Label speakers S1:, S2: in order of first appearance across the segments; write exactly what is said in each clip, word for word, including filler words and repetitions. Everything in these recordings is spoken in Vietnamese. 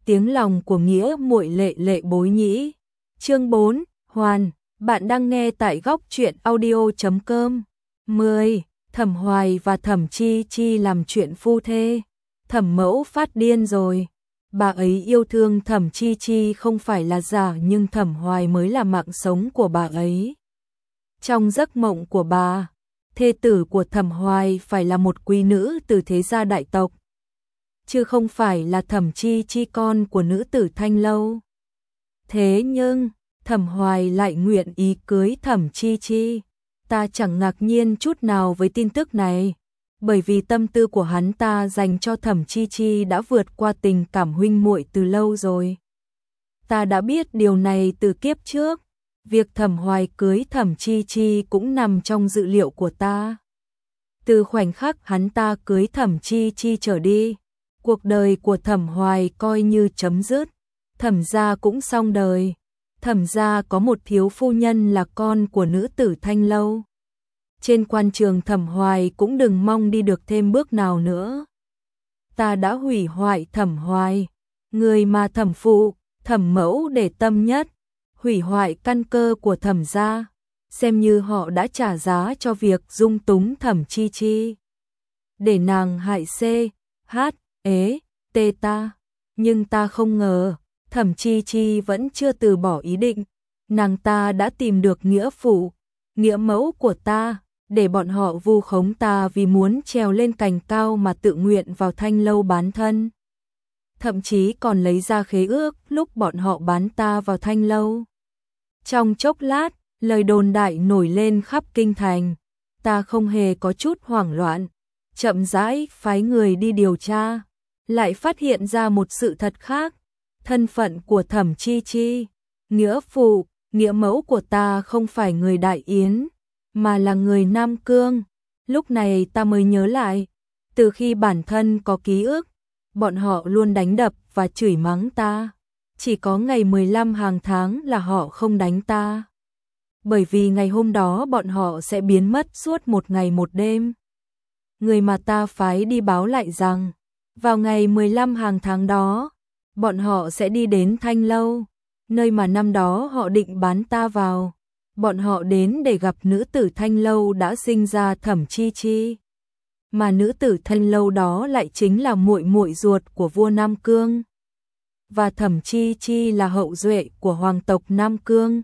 S1: tiếng lòng của nghĩa muội lệ lệ bối nhĩ. Chương bốn, Hoàn, bạn đang nghe tại góc truyện audio chấm com. mười. Thẩm Hoài và Thẩm Chi Chi làm chuyện phu thê. Thẩm Mẫu phát điên rồi. Bà ấy yêu thương Thẩm Chi Chi không phải là giả, nhưng Thẩm Hoài mới là mạng sống của bà ấy. Trong giấc mộng của bà, thê tử của Thẩm Hoài phải là một quý nữ từ thế gia đại tộc, chứ không phải là Thẩm Chi Chi con của nữ tử Thanh Lâu. Thế nhưng, Thẩm Hoài lại nguyện ý cưới Thẩm Chi Chi. Ta chẳng ngạc nhiên chút nào với tin tức này, bởi vì tâm tư của hắn ta dành cho Thẩm Chi Chi đã vượt qua tình cảm huynh muội từ lâu rồi. Ta đã biết điều này từ kiếp trước, việc Thẩm Hoài cưới Thẩm Chi Chi cũng nằm trong dự liệu của ta. Từ khoảnh khắc hắn ta cưới Thẩm Chi Chi trở đi, cuộc đời của Thẩm Hoài coi như chấm dứt. Thẩm gia cũng xong đời. Thẩm gia có một thiếu phu nhân là con của nữ tử Thanh Lâu. Trên quan trường Thẩm Hoài cũng đừng mong đi được thêm bước nào nữa. Ta đã hủy hoại Thẩm Hoài, người mà Thẩm phụ, Thẩm mẫu để tâm nhất, hủy hoại căn cơ của Thẩm gia, xem như họ đã trả giá cho việc dung túng Thẩm Chi Chi, để nàng hại C, H, ế, T ta. Nhưng ta không ngờ, Thẩm Chi Chi vẫn chưa từ bỏ ý định. Nàng ta đã tìm được nghĩa phụ, nghĩa mẫu của ta, để bọn họ vu khống ta vì muốn trèo lên cành cao mà tự nguyện vào Thanh Lâu bán thân. Thậm chí còn lấy ra khế ước lúc bọn họ bán ta vào Thanh Lâu. Trong chốc lát, lời đồn đại nổi lên khắp kinh thành. Ta không hề có chút hoảng loạn, chậm rãi phái người đi điều tra, lại phát hiện ra một sự thật khác. Thân phận của Thẩm Chi Chi, nghĩa phụ, nghĩa mẫu của ta không phải người Đại Yến, mà là người Nam Cương. Lúc này ta mới nhớ lại, từ khi bản thân có ký ức, bọn họ luôn đánh đập và chửi mắng ta. Chỉ có ngày mười lăm hàng tháng là họ không đánh ta. Bởi vì ngày hôm đó bọn họ sẽ biến mất suốt một ngày một đêm. Người mà ta phái đi báo lại rằng, vào ngày mười lăm hàng tháng đó, bọn họ sẽ đi đến Thanh Lâu, nơi mà năm đó họ định bán ta vào. Bọn họ đến để gặp nữ tử Thanh Lâu đã sinh ra Thẩm Chi Chi, mà nữ tử Thanh Lâu đó lại chính là muội muội ruột của vua Nam Cương, và Thẩm Chi Chi là hậu duệ của hoàng tộc Nam Cương.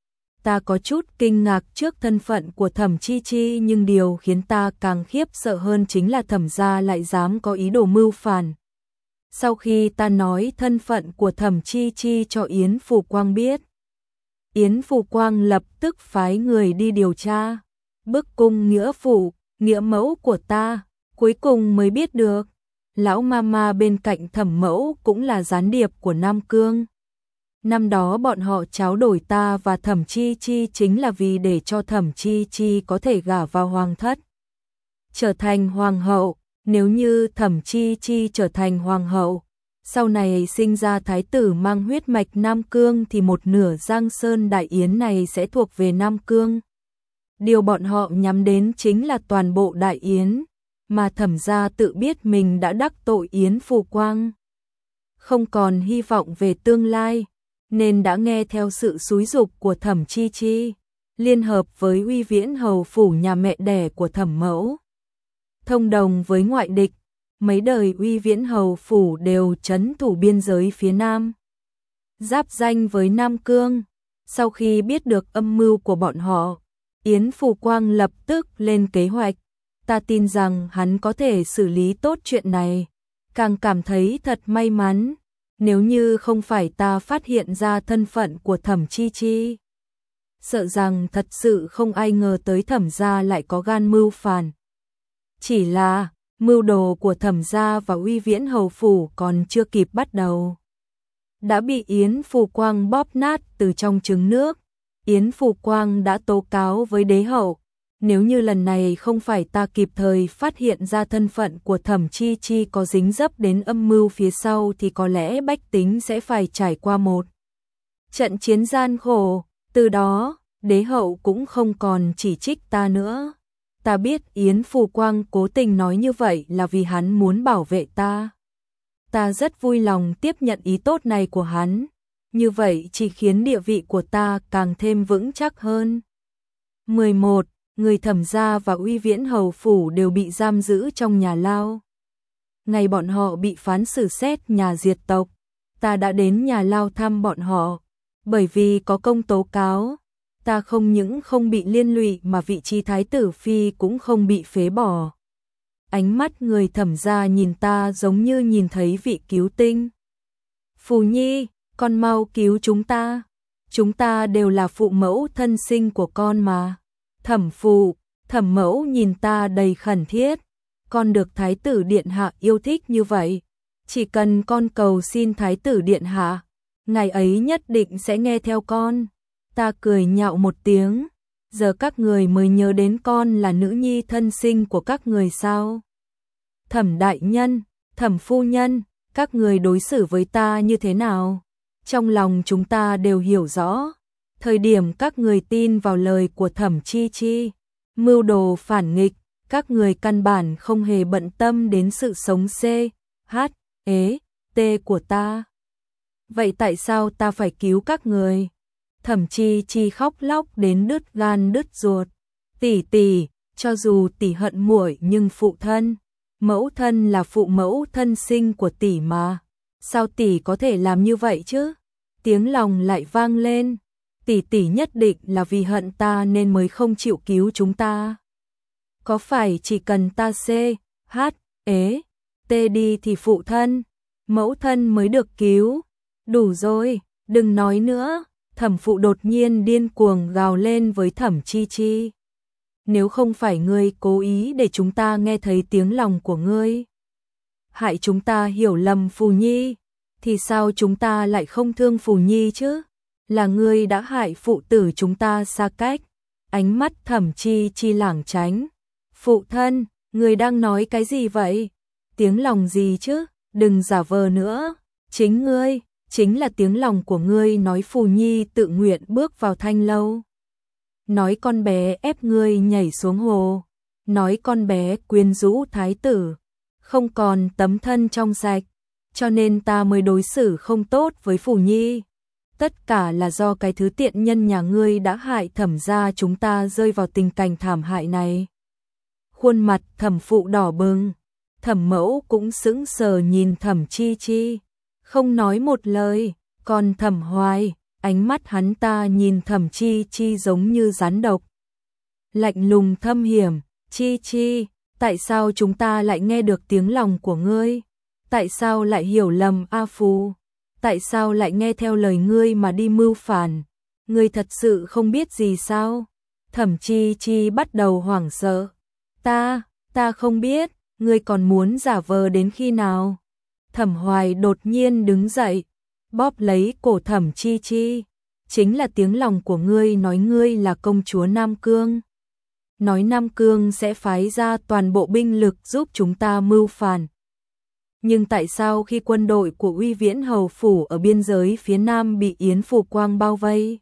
S1: Ta có chút kinh ngạc trước thân phận của Thẩm Chi Chi, nhưng điều khiến ta càng khiếp sợ hơn chính là Thẩm gia lại dám có ý đồ mưu phản. Sau khi ta nói thân phận của Thẩm Chi Chi cho Yến Phù Quang biết, Yến Phù Quang lập tức phái người đi điều tra, bức cung nghĩa phụ, nghĩa mẫu của ta, cuối cùng mới biết được, lão mama bên cạnh Thẩm mẫu cũng là gián điệp của Nam Cương. Năm đó bọn họ tráo đổi ta và Thẩm Chi Chi chính là vì để cho Thẩm Chi Chi có thể gả vào hoàng thất, trở thành hoàng hậu. Nếu như Thẩm Chi Chi trở thành hoàng hậu, sau này sinh ra thái tử mang huyết mạch Nam Cương thì một nửa Giang Sơn Đại Yến này sẽ thuộc về Nam Cương. Điều bọn họ nhắm đến chính là toàn bộ Đại Yến, mà Thẩm gia tự biết mình đã đắc tội Yến Phù Quang, không còn hy vọng về tương lai, nên đã nghe theo sự xúi giục của Thẩm Chi Chi, liên hợp với Uy Viễn hầu phủ nhà mẹ đẻ của Thẩm mẫu, thông đồng với ngoại địch. Mấy đời Uy Viễn hầu phủ đều trấn thủ biên giới phía Nam, giáp ranh với Nam Cương. Sau khi biết được âm mưu của bọn họ, Yến Phù Quang lập tức lên kế hoạch. Ta tin rằng hắn có thể xử lý tốt chuyện này, càng cảm thấy thật may mắn. Nếu như không phải ta phát hiện ra thân phận của Thẩm Chi Chi, sợ rằng thật sự không ai ngờ tới Thẩm gia lại có gan mưu phản. Chỉ là mưu đồ của Thẩm gia và Uy Viễn hầu phủ còn chưa kịp bắt đầu, đã bị Yến Phù Quang bóp nát từ trong trứng nước. Yến Phù Quang đã tố cáo với đế hậu, nếu như lần này không phải ta kịp thời phát hiện ra thân phận của Thẩm Chi Chi có dính dấp đến âm mưu phía sau thì có lẽ bách tính sẽ phải trải qua một trận chiến gian khổ. Từ đó, đế hậu cũng không còn chỉ trích ta nữa. Ta biết Yến Phù Quang cố tình nói như vậy là vì hắn muốn bảo vệ ta. Ta rất vui lòng tiếp nhận ý tốt này của hắn, như vậy chỉ khiến địa vị của ta càng thêm vững chắc hơn. mười một. Người Thẩm gia và Uy Viễn hầu phủ đều bị giam giữ trong nhà lao. Ngày bọn họ bị phán xử xét nhà diệt tộc, ta đã đến nhà lao thăm bọn họ, bởi vì có công tố cáo, ta không những không bị liên lụy mà vị trí thái tử phi cũng không bị phế bỏ. Ánh mắt người Thẩm gia nhìn ta giống như nhìn thấy vị cứu tinh. Phù Nhi, con mau cứu chúng ta, chúng ta đều là phụ mẫu thân sinh của con mà. Thẩm phụ, Thẩm mẫu nhìn ta đầy khẩn thiết, con được thái tử điện hạ yêu thích như vậy, chỉ cần con cầu xin thái tử điện hạ, ngày ấy nhất định sẽ nghe theo con. Ta cười nhạo một tiếng, giờ các người mới nhớ đến con là nữ nhi thân sinh của các người sao? Thẩm đại nhân, Thẩm phu nhân, các người đối xử với ta như thế nào? Trong lòng chúng ta đều hiểu rõ, thời điểm các người tin vào lời của Thẩm Chi Chi, mưu đồ phản nghịch, các người căn bản không hề bận tâm đến sự sống C, H, E, T của ta. Vậy tại sao ta phải cứu các người? Thẩm Chi Chi khóc lóc đến đứt gan đứt ruột. Tỷ tỷ, cho dù tỷ hận muội nhưng phụ thân, mẫu thân là phụ mẫu thân sinh của tỷ mà. Sao tỷ có thể làm như vậy chứ? Tiếng lòng lại vang lên. Tỷ tỷ nhất định là vì hận ta nên mới không chịu cứu chúng ta. Có phải chỉ cần ta C, H, E, T đi thì phụ thân, mẫu thân mới được cứu? Đủ rồi, đừng nói nữa. Thẩm phụ đột nhiên điên cuồng gào lên với Thẩm Chi Chi. Nếu không phải ngươi cố ý để chúng ta nghe thấy tiếng lòng của ngươi, hại chúng ta hiểu lầm Phù Nhi, thì sao chúng ta lại không thương Phù Nhi chứ? Là ngươi đã hại phụ tử chúng ta xa cách. Ánh mắt Thẩm Chi Chi lảng tránh. Phụ thân, ngươi đang nói cái gì vậy? Tiếng lòng gì chứ? Đừng giả vờ nữa. Chính ngươi, chính là tiếng lòng của ngươi nói Phù Nhi tự nguyện bước vào thanh lâu. Nói con bé ép ngươi nhảy xuống hồ. Nói con bé quyến rũ thái tử, không còn tấm thân trong sạch, cho nên ta mới đối xử không tốt với Phù Nhi. Tất cả là do cái thứ tiện nhân nhà ngươi đã hại Thẩm gia chúng ta rơi vào tình cảnh thảm hại này. Khuôn mặt Thẩm phụ đỏ bừng, Thẩm mẫu cũng sững sờ nhìn Thẩm Chi Chi, không nói một lời. Còn Thẩm Hoài, ánh mắt hắn ta nhìn Thẩm Chi Chi giống như rắn độc, lạnh lùng thâm hiểm. Chi Chi, tại sao chúng ta lại nghe được tiếng lòng của ngươi? Tại sao lại hiểu lầm A Phù? Tại sao lại nghe theo lời ngươi mà đi mưu phản? Ngươi thật sự không biết gì sao? Thẩm Chi Chi bắt đầu hoảng sợ. Ta, ta không biết, ngươi còn muốn giả vờ đến khi nào? Thẩm Hoài đột nhiên đứng dậy, bóp lấy cổ Thẩm Chi Chi. Chính là tiếng lòng của ngươi nói ngươi là công chúa Nam Cương. Nói Nam Cương sẽ phái ra toàn bộ binh lực giúp chúng ta mưu phản. Nhưng tại sao khi quân đội của Uy Viễn hầu phủ ở biên giới phía Nam bị Yến Phủ Quang bao vây,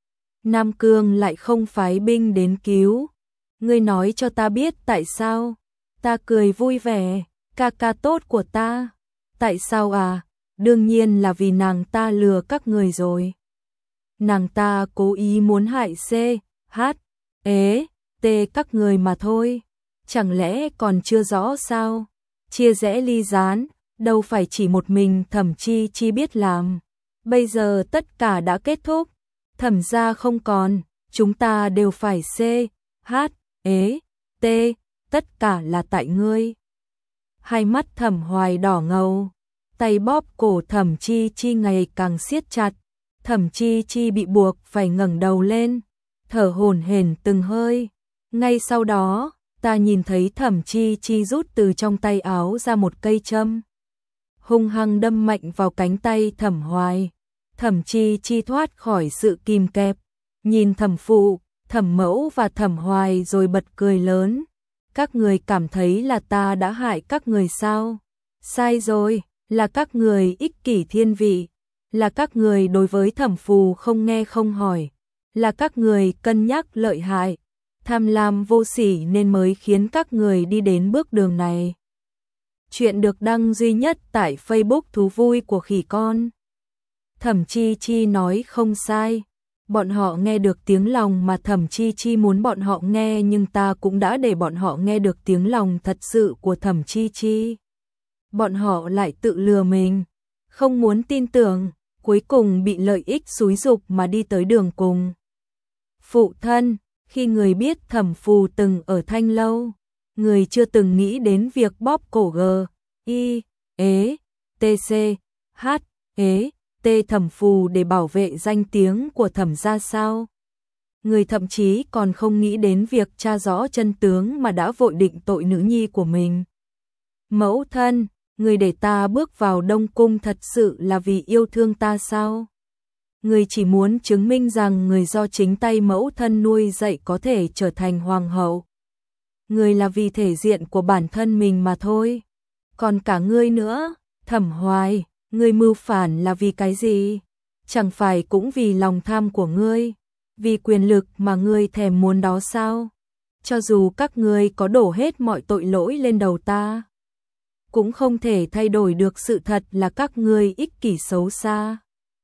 S1: Nam Cương lại không phái binh đến cứu? Ngươi nói cho ta biết tại sao? Ta cười vui vẻ, ca ca tốt của ta. Tại sao à? Đương nhiên là vì nàng ta lừa các người rồi. Nàng ta cố ý muốn hại C, H, E, T các người mà thôi. Chẳng lẽ còn chưa rõ sao? Chia rẽ ly gián, đâu phải chỉ một mình Thẩm Chi Chi biết làm. Bây giờ tất cả đã kết thúc, Thẩm gia không còn, chúng ta đều phải C, H, E, T, tất cả là tại ngươi. Hai mắt Thẩm Hoài đỏ ngầu, tay bóp cổ Thẩm Chi Chi ngày càng siết chặt. Thẩm Chi Chi bị buộc phải ngẩng đầu lên, thở hổn hển từng hơi. Ngay sau đó, ta nhìn thấy Thẩm Chi Chi rút từ trong tay áo ra một cây châm, hung hăng đâm mạnh vào cánh tay Thẩm Hoài. Thẩm Chi Chi thoát khỏi sự kìm kẹp, nhìn Thẩm phụ, Thẩm mẫu và Thẩm Hoài rồi bật cười lớn. Các người cảm thấy là ta đã hại các người sao? Sai rồi, là các người ích kỷ thiên vị, là các người đối với Thẩm phù không nghe không hỏi, là các người cân nhắc lợi hại, tham lam vô sỉ nên mới khiến các người đi đến bước đường này. Chuyện được đăng duy nhất tại Facebook Thú Vui của Khỉ Con. Thẩm Chi Chi nói không sai. Bọn họ nghe được tiếng lòng mà Thẩm Chi Chi muốn bọn họ nghe, nhưng ta cũng đã để bọn họ nghe được tiếng lòng thật sự của Thẩm Chi Chi. Bọn họ lại tự lừa mình, không muốn tin tưởng, cuối cùng bị lợi ích xúi giục mà đi tới đường cùng. Phụ thân, khi người biết Thẩm Phù từng ở Thanh Lâu, người chưa từng nghĩ đến việc bóp cổ G, I, ế, T C, H, ế, T Thẩm Phù để bảo vệ danh tiếng của Thẩm gia sao? Người thậm chí còn không nghĩ đến việc tra rõ chân tướng mà đã vội định tội nữ nhi của mình. Mẫu thân, người để ta bước vào Đông Cung thật sự là vì yêu thương ta sao? Người chỉ muốn chứng minh rằng người do chính tay mẫu thân nuôi dạy có thể trở thành hoàng hậu. Người là vì thể diện của bản thân mình mà thôi. Còn cả ngươi nữa, Thẩm Hoài, ngươi mưu phản là vì cái gì? Chẳng phải cũng vì lòng tham của ngươi, vì quyền lực mà ngươi thèm muốn đó sao? Cho dù các ngươi có đổ hết mọi tội lỗi lên đầu ta, cũng không thể thay đổi được sự thật là các ngươi ích kỷ xấu xa.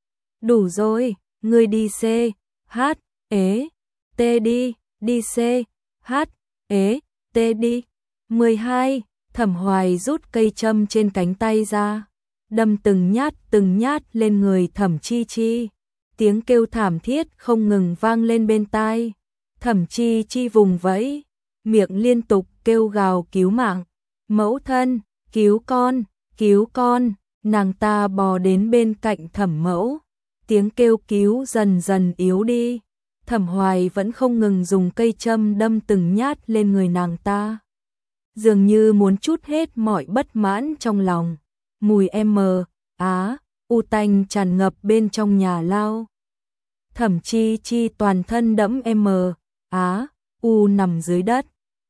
S1: Đủ rồi, ngươi đi C, H, ế, T đi, đi C, H, ế, T đi. mười hai. Thẩm Hoài rút cây châm trên cánh tay ra, đâm từng nhát từng nhát lên người Thẩm Chi Chi. Tiếng kêu thảm thiết không ngừng vang lên bên tai. Thẩm Chi Chi vùng vẫy, miệng liên tục kêu gào cứu mạng. Mẫu thân, cứu con, cứu con. Nàng ta bò đến bên cạnh Thẩm mẫu. Tiếng kêu cứu dần dần yếu đi. Thẩm Hoài vẫn không ngừng dùng cây châm đâm từng nhát lên người nàng ta, dường như muốn trút hết mọi bất mãn trong lòng. Mùi M, Á, U tanh tràn ngập bên trong nhà lao. Thẩm Chi Chi toàn thân đẫm M, Á, U nằm dưới đất,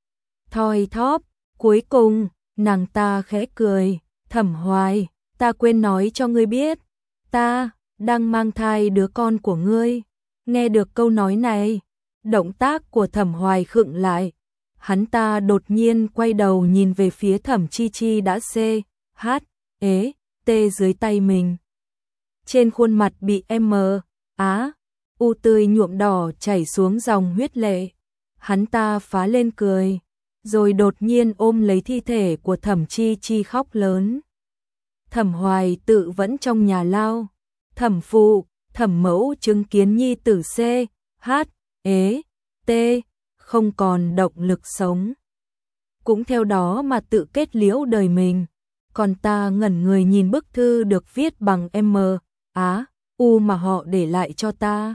S1: thoi thóp. Cuối cùng, nàng ta khẽ cười. Thẩm Hoài, ta quên nói cho ngươi biết, ta đang mang thai đứa con của ngươi. Nghe được câu nói này, động tác của Thẩm Hoài khựng lại. Hắn ta đột nhiên quay đầu nhìn về phía Thẩm Chi Chi đã C, H, ế, T dưới tay mình. Trên khuôn mặt bị M, Á, U tươi nhuộm đỏ chảy xuống dòng huyết lệ. Hắn ta phá lên cười, rồi đột nhiên ôm lấy thi thể của Thẩm Chi Chi khóc lớn. Thẩm Hoài tự vẫn trong nhà lao. Thẩm phụ, Thẩm mẫu chứng kiến nhi tử C, H, ế, T không còn động lực sống, cũng theo đó mà tự kết liễu đời mình. Còn ta ngẩn người nhìn bức thư được viết bằng M, Á, U mà họ để lại cho ta.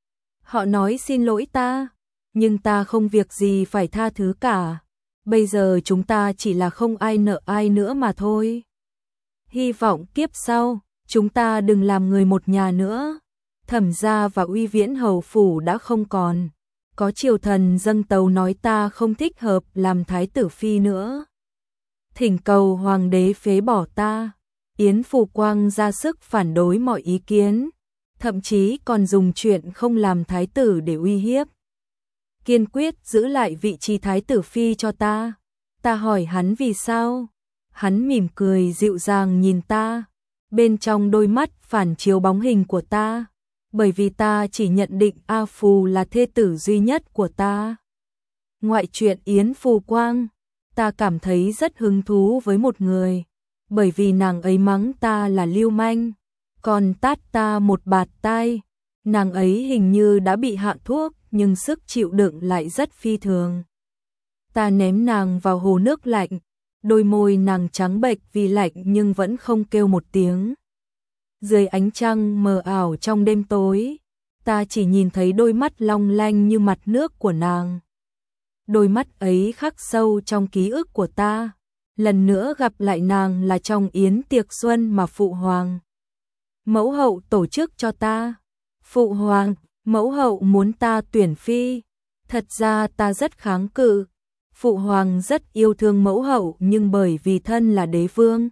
S1: Họ nói xin lỗi ta, nhưng ta không việc gì phải tha thứ cả. Bây giờ chúng ta chỉ là không ai nợ ai nữa mà thôi. Hy vọng kiếp sau, chúng ta đừng làm người một nhà nữa. Thẩm gia và Uy Viễn hầu phủ đã không còn. Có triều thần dâng tấu nói ta không thích hợp làm thái tử phi nữa, thỉnh cầu hoàng đế phế bỏ ta. Yến Phù Quang ra sức phản đối mọi ý kiến, thậm chí còn dùng chuyện không làm thái tử để uy hiếp, kiên quyết giữ lại vị trí thái tử phi cho ta. Ta hỏi hắn vì sao, hắn mỉm cười dịu dàng nhìn ta, bên trong đôi mắt phản chiếu bóng hình của ta. Bởi vì ta chỉ nhận định A Phù là thê tử duy nhất của ta. Ngoại truyện Yến Phù Quang, ta cảm thấy rất hứng thú với một người, bởi vì nàng ấy mắng ta là lưu manh, còn tát ta một bạt tai. Nàng ấy hình như đã bị hạ thuốc, nhưng sức chịu đựng lại rất phi thường. Ta ném nàng vào hồ nước lạnh, đôi môi nàng trắng bệch vì lạnh nhưng vẫn không kêu một tiếng. Dưới ánh trăng mờ ảo trong đêm tối, ta chỉ nhìn thấy đôi mắt long lanh như mặt nước của nàng. Đôi mắt ấy khắc sâu trong ký ức của ta. Lần nữa gặp lại nàng là trong yến tiệc xuân mà Phụ Hoàng mẫu hậu tổ chức cho ta. Phụ Hoàng mẫu hậu muốn ta tuyển phi. Thật ra ta rất kháng cự. Phụ Hoàng rất yêu thương mẫu hậu, nhưng bởi vì thân là đế vương,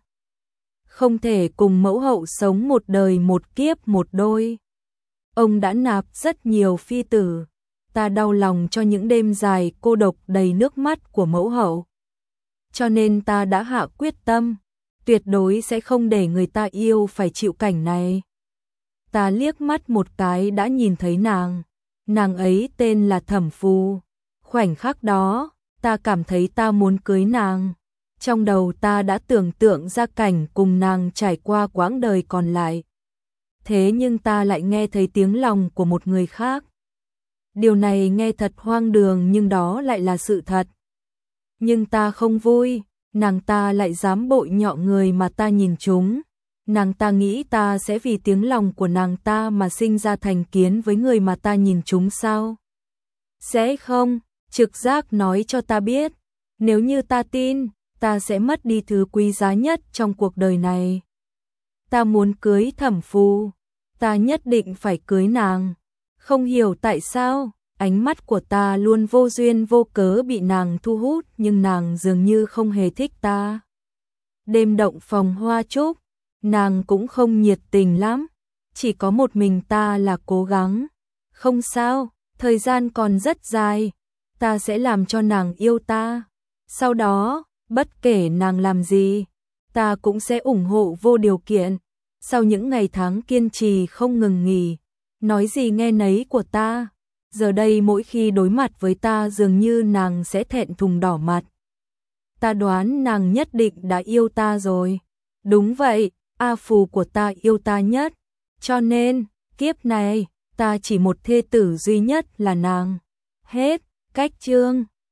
S1: không thể cùng mẫu hậu sống một đời một kiếp một đôi. Ông đã nạp rất nhiều phi tử. Ta đau lòng cho những đêm dài cô độc đầy nước mắt của mẫu hậu. cho nên ta đã hạ quyết tâm, tuyệt đối sẽ không để người ta yêu phải chịu cảnh này. Ta liếc mắt một cái đã nhìn thấy nàng, nàng ấy tên là Thẩm Phù. Khoảnh khắc đó, ta cảm thấy ta muốn cưới nàng. Trong đầu ta đã tưởng tượng ra cảnh cùng nàng trải qua quãng đời còn lại. Thế nhưng ta lại nghe thấy tiếng lòng của một người khác. Điều này nghe thật hoang đường nhưng đó lại là sự thật. Nhưng ta không vui, nàng ta lại dám bội nhọ người mà ta nhìn trúng. Nàng ta nghĩ ta sẽ vì tiếng lòng của nàng ta mà sinh ra thành kiến với người mà ta nhìn trúng sao? Sẽ không, trực giác nói cho ta biết, nếu như ta tin, ta sẽ mất đi thứ quý giá nhất trong cuộc đời này. Ta muốn cưới Thẩm Phù, ta nhất định phải cưới nàng. Không hiểu tại sao, ánh mắt của ta luôn vô duyên vô cớ bị nàng thu hút nhưng nàng dường như không hề thích ta. Đêm động phòng hoa trúc, nàng cũng không nhiệt tình lắm, chỉ có một mình ta là cố gắng. Không sao, thời gian còn rất dài, ta sẽ làm cho nàng yêu ta. Sau đó, bất kể nàng làm gì, ta cũng sẽ ủng hộ vô điều kiện. Sau những ngày tháng kiên trì không ngừng nghỉ, nói gì nghe nấy của ta, giờ đây mỗi khi đối mặt với ta dường như nàng sẽ thẹn thùng đỏ mặt. Ta đoán nàng nhất định đã yêu ta rồi. Đúng vậy, A Phù của ta yêu ta nhất, cho nên, kiếp này, ta chỉ một thê tử duy nhất là nàng. Hết, cách chương.